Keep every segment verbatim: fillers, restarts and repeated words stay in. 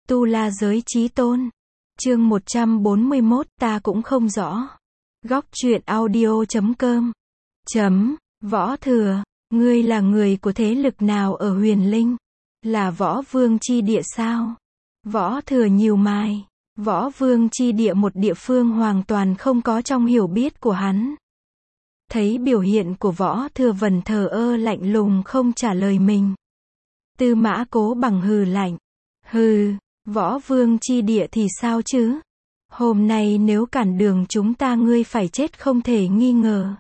Tu La Giới Chí Tôn. Chương một trăm bốn mươi mốt, ta cũng không rõ. Góc truyện audio chấm com. Chấm, Võ Thừa, ngươi là người của thế lực nào ở Huyền Linh? Là Võ Vương chi địa sao? Võ Thừa nhíu mày. Võ Vương chi địa một địa phương hoàn toàn không có trong hiểu biết của hắn. Thấy biểu hiện của Võ Thừa Vân thờ ơ lạnh lùng không trả lời mình. Tư Mã Cố Bằng hừ lạnh. Hừ, Võ Vương chi địa thì sao chứ? Hôm nay nếu cản đường chúng ta ngươi phải chết không thể nghi ngờ.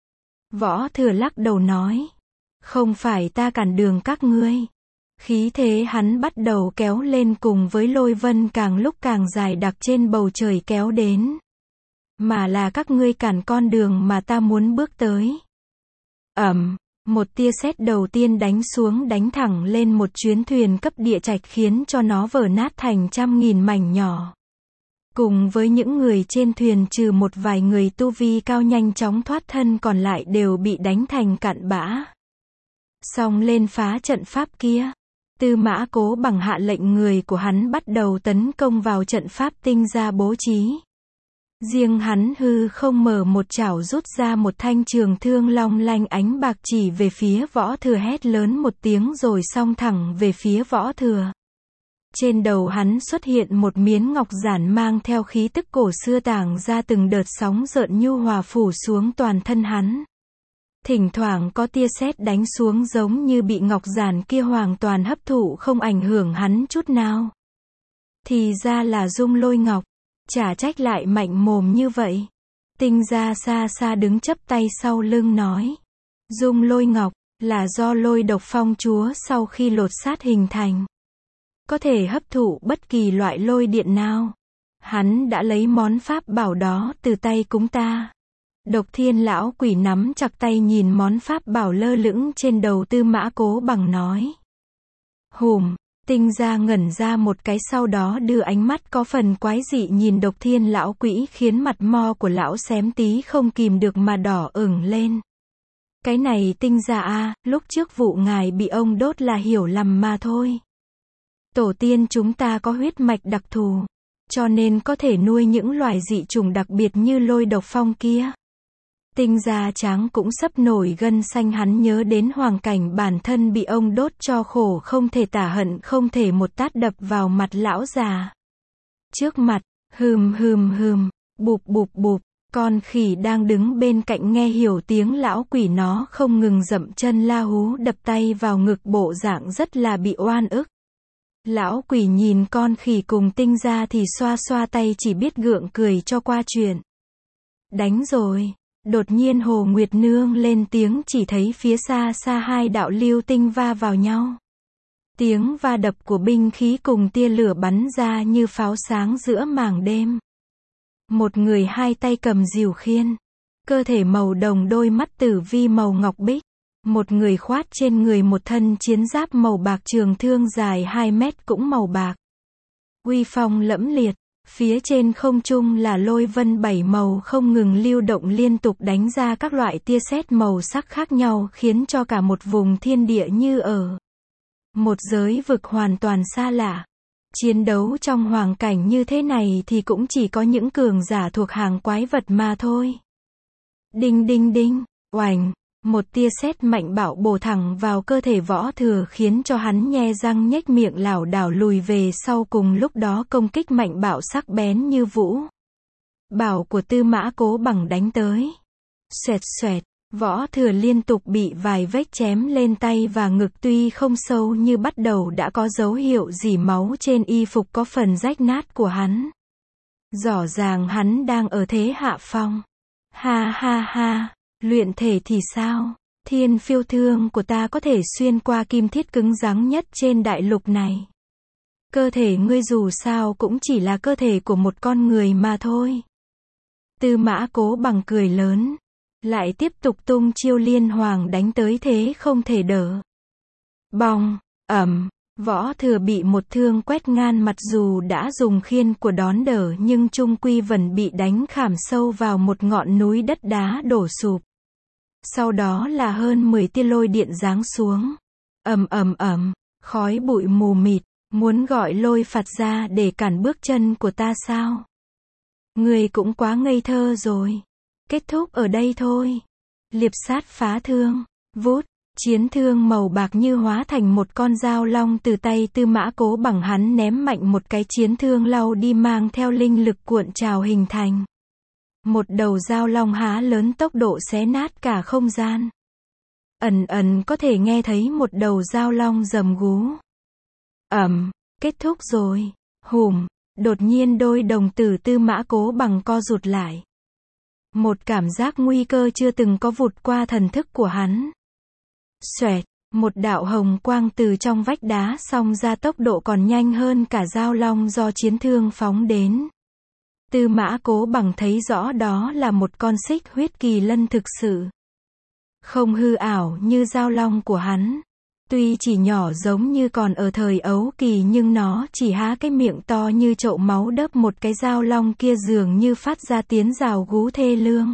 Võ Thừa lắc đầu nói. Không phải ta cản đường các ngươi. Khí thế hắn bắt đầu kéo lên cùng với lôi vân càng lúc càng dài đặc trên bầu trời kéo đến. Mà là các ngươi cản con đường mà ta muốn bước tới. Ầm, một tia sét đầu tiên đánh xuống đánh thẳng lên một chuyến thuyền cấp địa trạch khiến cho nó vỡ nát thành trăm nghìn mảnh nhỏ. Cùng với những người trên thuyền trừ một vài người tu vi cao nhanh chóng thoát thân còn lại đều bị đánh thành cặn bã. Xong lên phá trận pháp kia. Tư Mã Cố Bằng hạ lệnh người của hắn bắt đầu tấn công vào trận pháp tinh ra bố trí. Riêng hắn hư không mở một chảo rút ra một thanh trường thương long lanh ánh bạc chỉ về phía Võ Thừa hét lớn một tiếng rồi xông thẳng về phía Võ Thừa. Trên đầu hắn xuất hiện một miếng ngọc giản mang theo khí tức cổ xưa tàng ra từng đợt sóng rợn nhu hòa phủ xuống toàn thân hắn. Thỉnh thoảng có tia sét đánh xuống giống như bị ngọc giản kia hoàn toàn hấp thụ không ảnh hưởng hắn chút nào. Thì ra là Dung Lôi Ngọc. Chả trách lại mạnh mồm như vậy. Tinh Gia xa xa đứng chắp tay sau lưng nói. Dung Lôi Ngọc, là do lôi độc phong chúa sau khi lột xác hình thành. Có thể hấp thụ bất kỳ loại lôi điện nào. Hắn đã lấy món pháp bảo đó từ tay cúng ta. Độc Thiên lão quỷ nắm chặt tay nhìn món pháp bảo lơ lửng trên đầu Tư Mã Cố Bằng nói. Hùm. Tinh Gia ngẩn ra một cái sau đó đưa ánh mắt có phần quái dị nhìn Độc Thiên lão quỷ khiến mặt mo của lão xém tí không kìm được mà đỏ ửng lên. Cái này Tinh Gia a, lúc trước vụ ngài bị ông đốt là hiểu lầm mà thôi. Tổ tiên chúng ta có huyết mạch đặc thù, cho nên có thể nuôi những loài dị chủng đặc biệt như lôi độc phong kia. Tinh Gia tráng cũng sắp nổi gân xanh hắn nhớ đến hoàn cảnh bản thân bị ông đốt cho khổ không thể tả hận không thể một tát đập vào mặt lão già. Trước mặt, hừm hừm hừm, bụp bụp bụp, con khỉ đang đứng bên cạnh nghe hiểu tiếng lão quỷ nó không ngừng dậm chân la hú đập tay vào ngực bộ dạng rất là bị oan ức. Lão quỷ nhìn con khỉ cùng Tinh Gia thì xoa xoa tay chỉ biết gượng cười cho qua chuyện. Đánh rồi. Đột nhiên Hồ Nguyệt Nương lên tiếng chỉ thấy phía xa xa hai đạo lưu tinh va vào nhau. Tiếng va đập của binh khí cùng tia lửa bắn ra như pháo sáng giữa mảng đêm. Một người hai tay cầm diều khiên. Cơ thể màu đồng đôi mắt tử vi màu ngọc bích. Một người khoát trên người một thân chiến giáp màu bạc trường thương dài hai mét cũng màu bạc. Uy phong lẫm liệt. Phía trên không trung là lôi vân bảy màu không ngừng lưu động liên tục đánh ra các loại tia sét màu sắc khác nhau khiến cho cả một vùng thiên địa như ở một giới vực hoàn toàn xa lạ. Chiến đấu trong hoàn cảnh như thế này thì cũng chỉ có những cường giả thuộc hàng quái vật mà thôi. Đinh đinh đinh, oành, một tia sét mạnh bạo bổ thẳng vào cơ thể Võ Thừa khiến cho hắn nhe răng nhếch miệng lảo đảo lùi về sau cùng lúc đó công kích mạnh bạo sắc bén như vũ bảo của Tư Mã Cố Bằng đánh tới. Xoẹt xoẹt, Võ Thừa liên tục bị vài vết chém lên tay và ngực tuy không sâu như bắt đầu đã có dấu hiệu dỉ máu trên y phục có phần rách nát của hắn. Rõ ràng hắn đang ở thế hạ phong. Ha ha ha. Luyện thể thì sao? Thiên phiêu thương của ta có thể xuyên qua kim thiết cứng rắn nhất trên đại lục này. Cơ thể ngươi dù sao cũng chỉ là cơ thể của một con người mà thôi. Tư Mã Cố Bằng cười lớn. Lại tiếp tục tung chiêu liên hoàng đánh tới thế không thể đỡ. Bong, ầm, Võ Thừa bị một thương quét ngang mặt dù đã dùng khiên của đón đỡ nhưng chung quy vẫn bị đánh khảm sâu vào một ngọn núi đất đá đổ sụp. Sau đó là hơn mười tia lôi điện giáng xuống. Ầm ầm ầm, khói bụi mù mịt, Muốn gọi lôi phạt ra để cản bước chân của ta sao? Ngươi cũng quá ngây thơ rồi. Kết thúc ở đây thôi. Liệp sát phá thương. Vút. Chiến thương màu bạc như hóa thành một con dao long từ tay Tư Mã Cố Bằng, hắn ném mạnh một cái chiến thương lao đi mang theo linh lực cuộn trào hình thành. Một đầu dao long há lớn tốc độ xé nát cả không gian. Ẩn ẩn có thể nghe thấy một đầu dao long gầm gú. Ầm, kết thúc rồi. Hùm, đột nhiên đôi đồng tử Tư Mã Cố Bằng co rụt lại. Một cảm giác nguy cơ chưa từng có vụt qua thần thức của hắn. Xoẹt, một đạo hồng quang từ trong vách đá xông ra, tốc độ còn nhanh hơn cả dao long do chiến thương phóng đến. Tư Mã Cố Bằng thấy rõ đó là một con xích huyết kỳ lân thực sự. Không hư ảo như dao long của hắn. Tuy chỉ nhỏ giống như còn ở thời ấu kỳ nhưng nó chỉ há cái miệng to như chậu máu đớp một cái dao long kia, dường như phát ra tiếng rào gú thê lương.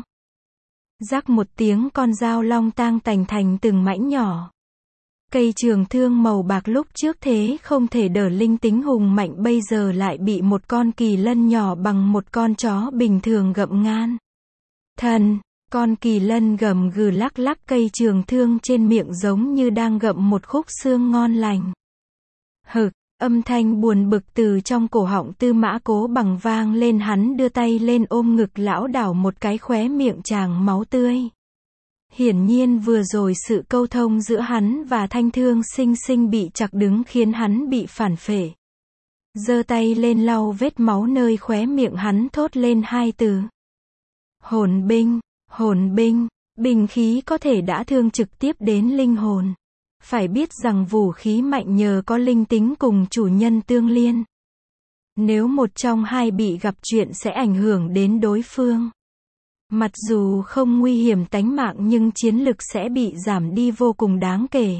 Rắc một tiếng, con dao long tang tành thành từng mảnh nhỏ. Cây trường thương màu bạc lúc trước thế không thể đỡ linh tính hùng mạnh bây giờ lại bị một con kỳ lân nhỏ bằng một con chó bình thường gặm ngan. Thần, con kỳ lân gầm gừ lắc lắc cây trường thương trên miệng giống như đang gặm một khúc xương ngon lành. Hực, âm thanh buồn bực từ trong cổ họng Tư Mã Cố Bằng vang lên, hắn đưa tay lên ôm ngực lão đảo một cái, khóe miệng tràn máu tươi. Hiển nhiên vừa rồi sự câu thông giữa hắn và thanh thương sinh sinh bị chặt đứng khiến hắn bị phản phệ. Giơ tay lên lau vết máu nơi khóe miệng, hắn thốt lên hai từ. Hồn binh, hồn binh, binh khí có thể đã thương trực tiếp đến linh hồn. Phải biết rằng vũ khí mạnh nhờ có linh tính cùng chủ nhân tương liên. Nếu một trong hai bị gặp chuyện sẽ ảnh hưởng đến đối phương. Mặc dù không nguy hiểm tánh mạng nhưng chiến lực sẽ bị giảm đi vô cùng đáng kể.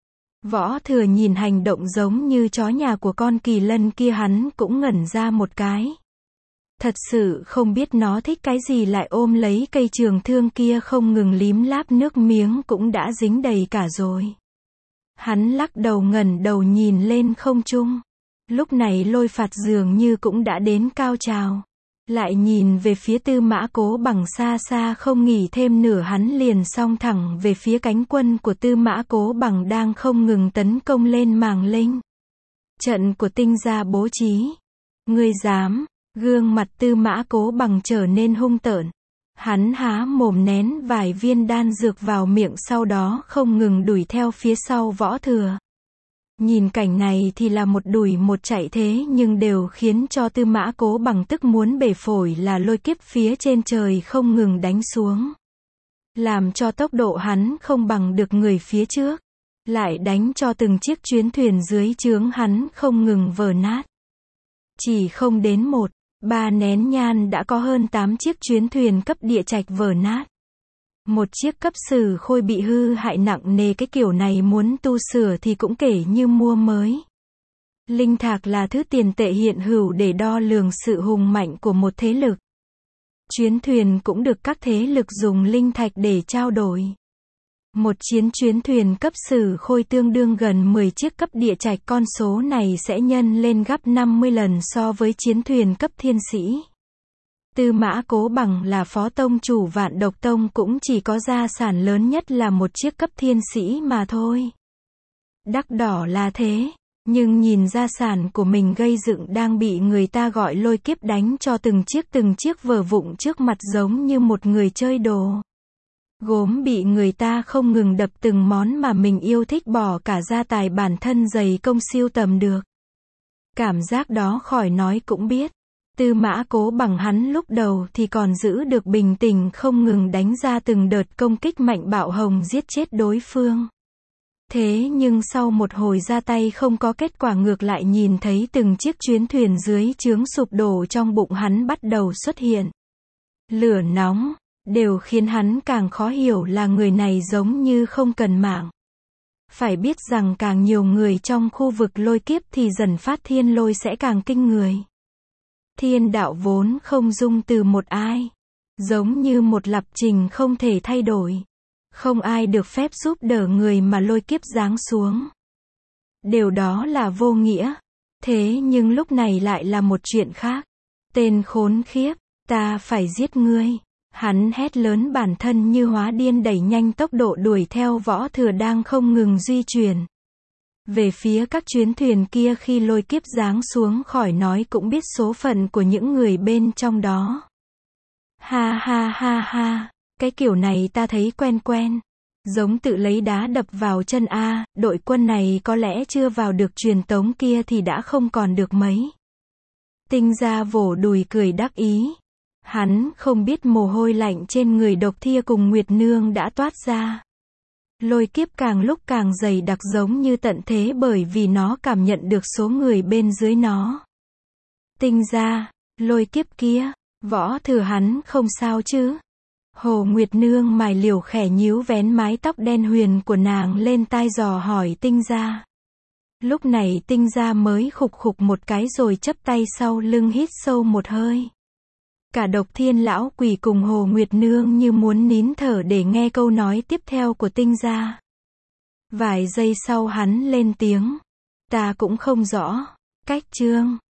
Võ Thừa nhìn hành động giống như chó nhà của con kỳ lân kia, hắn cũng ngẩn ra một cái. Thật sự không biết nó thích cái gì lại ôm lấy cây trường thương kia không ngừng lím láp, nước miếng cũng đã dính đầy cả rồi. Hắn lắc đầu ngẩng đầu nhìn lên không trung. Lúc này lôi phạt dường như cũng đã đến cao trào. Lại nhìn về phía Tư Mã Cố Bằng xa xa không nghỉ thêm nửa, hắn liền xông thẳng về phía cánh quân của Tư Mã Cố Bằng đang không ngừng tấn công lên màng linh. Trận của tinh gia bố trí. Ngươi dám? Gương mặt Tư Mã Cố Bằng trở nên hung tợn. Hắn há mồm nén vài viên đan dược vào miệng, sau đó không ngừng đuổi theo phía sau Võ Thừa. Nhìn cảnh này thì là một đuổi một chạy thế nhưng đều khiến cho Tư Mã Cố Bằng tức muốn bể phổi, là lôi kiếp phía trên trời không ngừng đánh xuống. Làm cho tốc độ hắn không bằng được người phía trước. Lại đánh cho từng chiếc chuyến thuyền dưới trướng hắn không ngừng vỡ nát. Chỉ không đến một, ba nén nhang đã có hơn tám chiếc chuyến thuyền cấp địa trạch vỡ nát. Một chiếc cấp sử khôi bị hư hại nặng nề, cái kiểu này muốn tu sửa thì cũng kể như mua mới. Linh thạch là thứ tiền tệ hiện hữu để đo lường sự hùng mạnh của một thế lực. Chuyến thuyền cũng được các thế lực dùng linh thạch để trao đổi. Một chiến chuyến thuyền cấp sử khôi tương đương gần mười chiếc cấp địa trạch, con số này sẽ nhân lên gấp năm mươi lần so với chiến thuyền cấp thiên sĩ. Tư Mã Cố Bằng là phó tông chủ Vạn Độc Tông cũng chỉ có gia sản lớn nhất là một chiếc cấp thiên sĩ mà thôi. Đắc đỏ là thế, nhưng nhìn gia sản của mình gây dựng đang bị người ta gọi lôi kiếp đánh cho từng chiếc từng chiếc vỡ vụn trước mặt giống như một người chơi đồ. Gốm bị người ta không ngừng đập từng món mà mình yêu thích, bỏ cả gia tài bản thân dày công siêu tầm được. Cảm giác đó khỏi nói cũng biết. Tư Mã Cố Bằng hắn lúc đầu thì còn giữ được bình tĩnh, không ngừng đánh ra từng đợt công kích mạnh bạo hồng giết chết đối phương. Thế nhưng sau một hồi ra tay không có kết quả, ngược lại nhìn thấy từng chiếc chuyến thuyền dưới trướng sụp đổ, trong bụng hắn bắt đầu xuất hiện lửa nóng, đều khiến hắn càng khó hiểu là người này giống như không cần mạng. Phải biết rằng càng nhiều người trong khu vực lôi kiếp thì dần phát thiên lôi sẽ càng kinh người. Thiên đạo vốn không dung từ một ai, giống như một lập trình không thể thay đổi. Không ai được phép giúp đỡ người mà lôi kiếp giáng xuống. Điều đó là vô nghĩa. Thế nhưng lúc này lại là một chuyện khác. Tên khốn khiếp, ta phải giết ngươi. Hắn hét lớn, bản thân như hóa điên đẩy nhanh tốc độ đuổi theo Võ Thừa đang không ngừng di chuyển về phía các chuyến thuyền kia. Khi lôi kiếp giáng xuống khỏi nói cũng biết số phận của những người bên trong đó. Ha ha ha ha, cái kiểu này ta thấy quen quen. Giống tự lấy đá đập vào chân a, đội quân này có lẽ chưa vào được truyền tống kia thì đã không còn được mấy. Tinh Gia vỗ đùi cười đắc ý. Hắn không biết mồ hôi lạnh trên người Độc Thia cùng Nguyệt Nương đã toát ra. Lôi kiếp càng lúc càng dày đặc giống như tận thế bởi vì nó cảm nhận được số người bên dưới nó. Tinh Gia, lôi kiếp kia, Võ Thừa hắn không sao chứ? Hồ Nguyệt Nương mài liều khẽ nhíu vén mái tóc đen huyền của nàng lên tai dò hỏi Tinh Gia. Lúc này Tinh Gia mới khục khục một cái rồi chắp tay sau lưng hít sâu một hơi. Cả Độc Thiên lão quỷ cùng Hồ Nguyệt Nương như muốn nín thở để nghe câu nói tiếp theo của Tinh Gia. Vài giây sau hắn lên tiếng. Ta cũng không rõ. Cách chương